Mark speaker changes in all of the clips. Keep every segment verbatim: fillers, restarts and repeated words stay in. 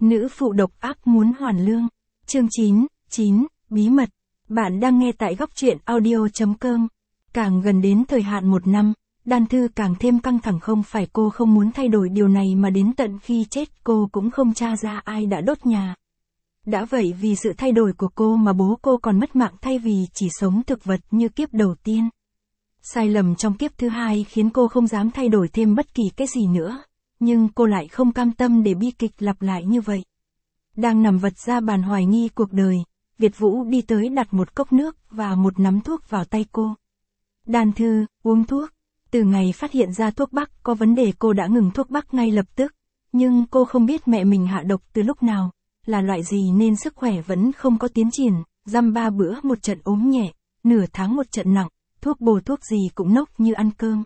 Speaker 1: Nữ phụ độc ác muốn hoàn lương. Chương chín, chín, bí mật. Bạn đang nghe tại góc truyện audio.com. Càng gần đến thời hạn một năm, Đan Thư càng thêm căng thẳng, không phải cô không muốn thay đổi điều này mà đến tận khi chết cô cũng không tra ra ai đã đốt nhà. Đã vậy vì sự thay đổi của cô mà bố cô còn mất mạng thay vì chỉ sống thực vật như kiếp đầu tiên. Sai lầm trong kiếp thứ hai khiến cô không dám thay đổi thêm bất kỳ cái gì nữa, nhưng cô lại không cam tâm để bi kịch lặp lại như vậy. Đang nằm vật ra bàn hoài nghi cuộc đời, Việt Vũ đi tới đặt một cốc nước và một nắm thuốc vào tay cô. Đan Thư, uống thuốc. Từ ngày phát hiện ra thuốc bắc có vấn đề cô đã ngừng thuốc bắc ngay lập tức, nhưng cô không biết mẹ mình hạ độc từ lúc nào, là loại gì nên sức khỏe vẫn không có tiến triển, dăm ba bữa một trận ốm nhẹ, nửa tháng một trận nặng, thuốc bổ thuốc gì cũng nốc như ăn cơm.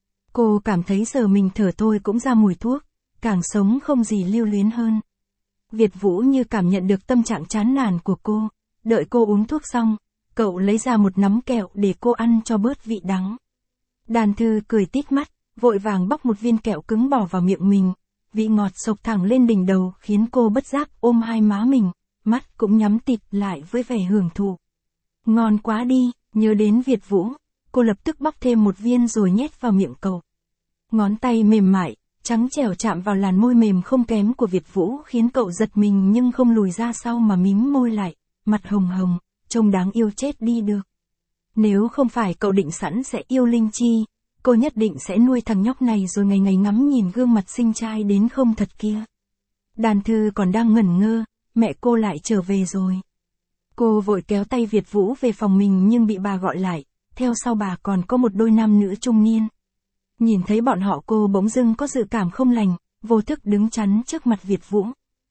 Speaker 1: Cô cảm thấy giờ mình thở thôi cũng ra mùi thuốc, càng sống không gì lưu luyến hơn. Việt Vũ như cảm nhận được tâm trạng chán nản của cô, đợi cô uống thuốc xong, cậu lấy ra một nắm kẹo để cô ăn cho bớt vị đắng. Đan Thư cười tít mắt, vội vàng bóc một viên kẹo cứng bỏ vào miệng mình, vị ngọt xộc thẳng lên đỉnh đầu khiến cô bất giác ôm hai má mình, mắt cũng nhắm tịt lại với vẻ hưởng thụ. Ngon quá đi, nhớ đến Việt Vũ, cô lập tức bóc thêm một viên rồi nhét vào miệng cậu. Ngón tay mềm mại, trắng trẻo chạm vào làn môi mềm không kém của Việt Vũ khiến cậu giật mình nhưng không lùi ra sau mà mím môi lại, mặt hồng hồng, trông đáng yêu chết đi được. Nếu không phải cậu định sẵn sẽ yêu Linh Chi, cô nhất định sẽ nuôi thằng nhóc này rồi ngày ngày ngắm nhìn gương mặt xinh trai đến không thật kia. Đan Thư còn đang ngẩn ngơ, mẹ cô lại trở về rồi. Cô vội kéo tay Việt Vũ về phòng mình nhưng bị bà gọi lại, theo sau bà còn có một đôi nam nữ trung niên. Nhìn thấy bọn họ cô bỗng dưng có dự cảm không lành, vô thức đứng chắn trước mặt Việt Vũ.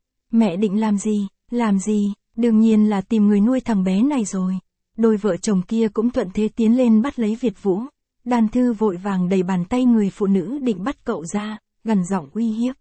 Speaker 1: Mẹ định làm gì, làm gì, đương nhiên là tìm người nuôi thằng bé này rồi. Đôi vợ chồng kia cũng thuận thế tiến lên bắt lấy Việt Vũ. Đan Thư vội vàng đẩy bàn tay người phụ nữ định bắt cậu ra, gằn giọng uy hiếp.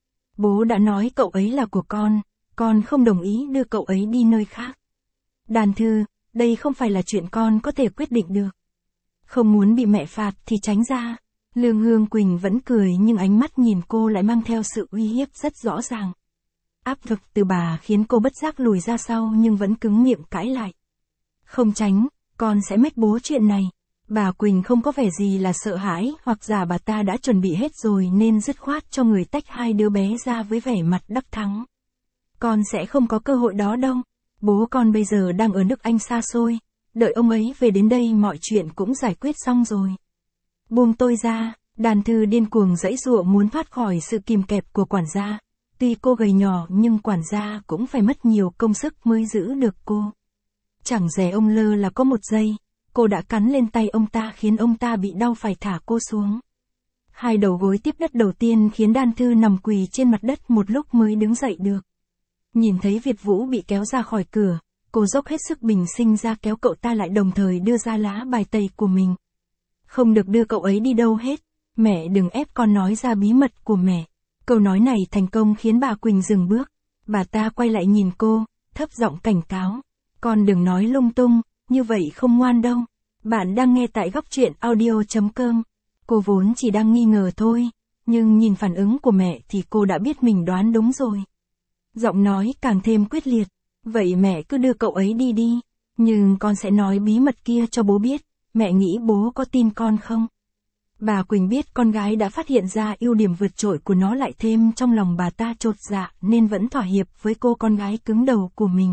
Speaker 1: Bố đã nói cậu ấy là của con, con không đồng ý đưa cậu ấy đi nơi khác. Đan Thư, đây không phải là chuyện con có thể quyết định được. Không muốn bị mẹ phạt thì tránh ra. Lương Hương Quỳnh vẫn cười nhưng ánh mắt nhìn cô lại mang theo sự uy hiếp rất rõ ràng. Áp lực từ bà khiến cô bất giác lùi ra sau nhưng vẫn cứng miệng cãi lại. Không tránh, con sẽ mách bố chuyện này. Bà Quỳnh không có vẻ gì là sợ hãi, hoặc giả bà ta đã chuẩn bị hết rồi nên dứt khoát cho người tách hai đứa bé ra với vẻ mặt đắc thắng. Con sẽ không có cơ hội đó đâu. Bố con bây giờ đang ở nước Anh xa xôi, đợi ông ấy về đến đây mọi chuyện cũng giải quyết xong rồi. Buông tôi ra. Đan Thư điên cuồng giãy giụa muốn thoát khỏi sự kìm kẹp của quản gia. Tuy cô gầy nhỏ nhưng quản gia cũng phải mất nhiều công sức mới giữ được cô. Chẳng dè ông lơ là có một giây, cô đã cắn lên tay ông ta khiến ông ta bị đau phải thả cô xuống. Hai đầu gối tiếp đất đầu tiên khiến Đan Thư nằm quỳ trên mặt đất một lúc mới đứng dậy được. Nhìn thấy Việt Vũ bị kéo ra khỏi cửa, cô dốc hết sức bình sinh ra kéo cậu ta lại đồng thời đưa ra lá bài tẩy của mình. Không được đưa cậu ấy đi đâu hết, mẹ đừng ép con nói ra bí mật của mẹ. Câu nói này thành công khiến bà Quỳnh dừng bước. Bà ta quay lại nhìn cô, thấp giọng cảnh cáo. Con đừng nói lung tung, như vậy không ngoan đâu. Bạn đang nghe tại góc truyện audio.com. Cô vốn chỉ đang nghi ngờ thôi, nhưng nhìn phản ứng của mẹ thì cô đã biết mình đoán đúng rồi. Giọng nói càng thêm quyết liệt. Vậy mẹ cứ đưa cậu ấy đi đi, nhưng con sẽ nói bí mật kia cho bố biết. Mẹ nghĩ bố có tin con không? Bà Quỳnh biết con gái đã phát hiện ra ưu điểm vượt trội của nó, lại thêm trong lòng bà ta chột dạ nên vẫn thỏa hiệp với cô con gái cứng đầu của mình.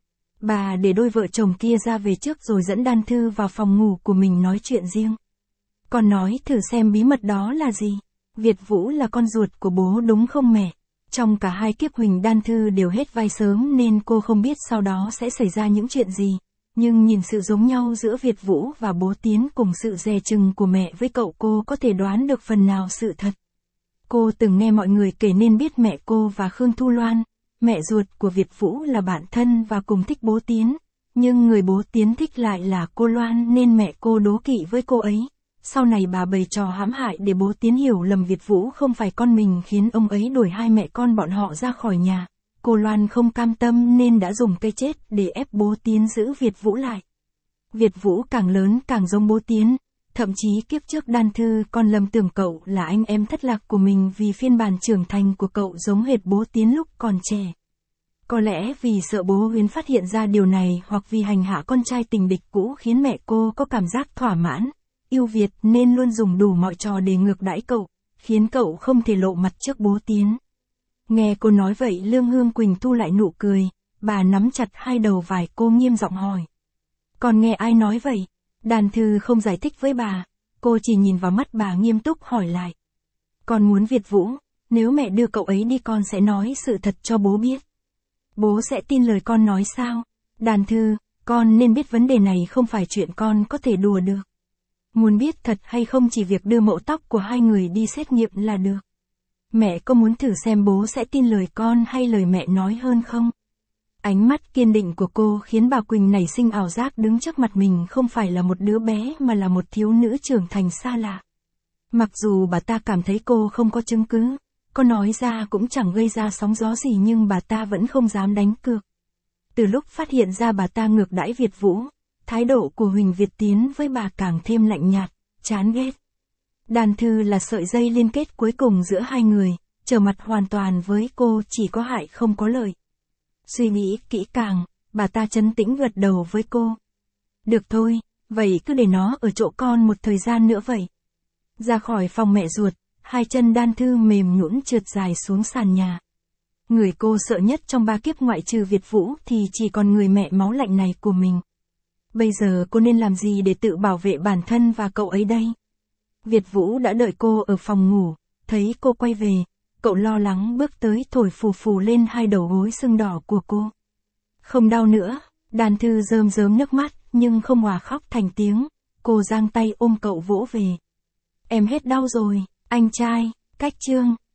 Speaker 1: Bà để đôi vợ chồng kia ra về trước rồi dẫn Đan Thư vào phòng ngủ của mình nói chuyện riêng. Con nói thử xem bí mật đó là gì? Việt Vũ là con ruột của bố đúng không mẹ? Trong cả hai kiếp Huỳnh Đan Thư đều hết vai sớm nên cô không biết sau đó sẽ xảy ra những chuyện gì. Nhưng nhìn sự giống nhau giữa Việt Vũ và bố Tiến cùng sự dè chừng của mẹ với cậu, cô có thể đoán được phần nào sự thật. Cô từng nghe mọi người kể nên biết mẹ cô và Khương Thu Loan, mẹ ruột của Việt Vũ, là bạn thân và cùng thích bố Tiến. Nhưng người bố Tiến thích lại là cô Loan nên mẹ cô đố kỵ với cô ấy. Sau này bà bày trò hãm hại để bố Tiến hiểu lầm Việt Vũ không phải con mình khiến ông ấy đuổi hai mẹ con bọn họ ra khỏi nhà. Cô Loan không cam tâm nên đã dùng cây chết để ép bố Tiến giữ Việt Vũ lại. Việt Vũ càng lớn càng giống bố Tiến, thậm chí kiếp trước Đan Thư còn lầm tưởng cậu là anh em thất lạc của mình vì phiên bản trưởng thành của cậu giống hệt bố Tiến lúc còn trẻ. Có lẽ vì sợ bố Huyến phát hiện ra điều này hoặc vì hành hạ con trai tình địch cũ khiến mẹ cô có cảm giác thỏa mãn, yêu Việt nên luôn dùng đủ mọi trò để ngược đãi cậu, khiến cậu không thể lộ mặt trước bố Tiến. Nghe cô nói vậy Lương Hương Quỳnh thu lại nụ cười, bà nắm chặt hai đầu vai cô nghiêm giọng hỏi. Còn nghe ai nói vậy? Đàn Thư không giải thích với bà, cô chỉ nhìn vào mắt bà nghiêm túc hỏi lại. Con muốn Việt Vũ, nếu mẹ đưa cậu ấy đi con sẽ nói sự thật cho bố biết. Bố sẽ tin lời con nói sao? Đàn Thư, con nên biết vấn đề này không phải chuyện con có thể đùa được. Muốn biết thật hay không chỉ việc đưa mẫu tóc của hai người đi xét nghiệm là được. Mẹ có muốn thử xem bố sẽ tin lời con hay lời mẹ nói hơn không? Ánh mắt kiên định của cô khiến bà Quỳnh nảy sinh ảo giác đứng trước mặt mình không phải là một đứa bé mà là một thiếu nữ trưởng thành xa lạ. Mặc dù bà ta cảm thấy cô không có chứng cứ, có nói ra cũng chẳng gây ra sóng gió gì nhưng bà ta vẫn không dám đánh cược. Từ lúc phát hiện ra bà ta ngược đãi Việt Vũ, thái độ của Huỳnh Việt Tiến với bà càng thêm lạnh nhạt, chán ghét. Đàn Thư là sợi dây liên kết cuối cùng giữa hai người, trở mặt hoàn toàn với cô chỉ có hại không có lợi. Suy nghĩ kỹ càng, bà ta trấn tĩnh gật đầu với cô. Được thôi, vậy cứ để nó ở chỗ con một thời gian nữa vậy. Ra khỏi phòng mẹ ruột, hai chân Đan Thư mềm nhũn trượt dài xuống sàn nhà. Người cô sợ nhất trong ba kiếp ngoại trừ Việt Vũ thì chỉ còn người mẹ máu lạnh này của mình. Bây giờ cô nên làm gì để tự bảo vệ bản thân và cậu ấy đây? Việt Vũ đã đợi cô ở phòng ngủ, thấy cô quay về, cậu lo lắng bước tới thổi phù phù lên hai đầu gối sưng đỏ của cô. Không đau nữa, Đan Thư rơm rớm nước mắt nhưng không hòa khóc thành tiếng, cô giang tay ôm cậu vỗ về. Em hết đau rồi, anh trai, cách chương.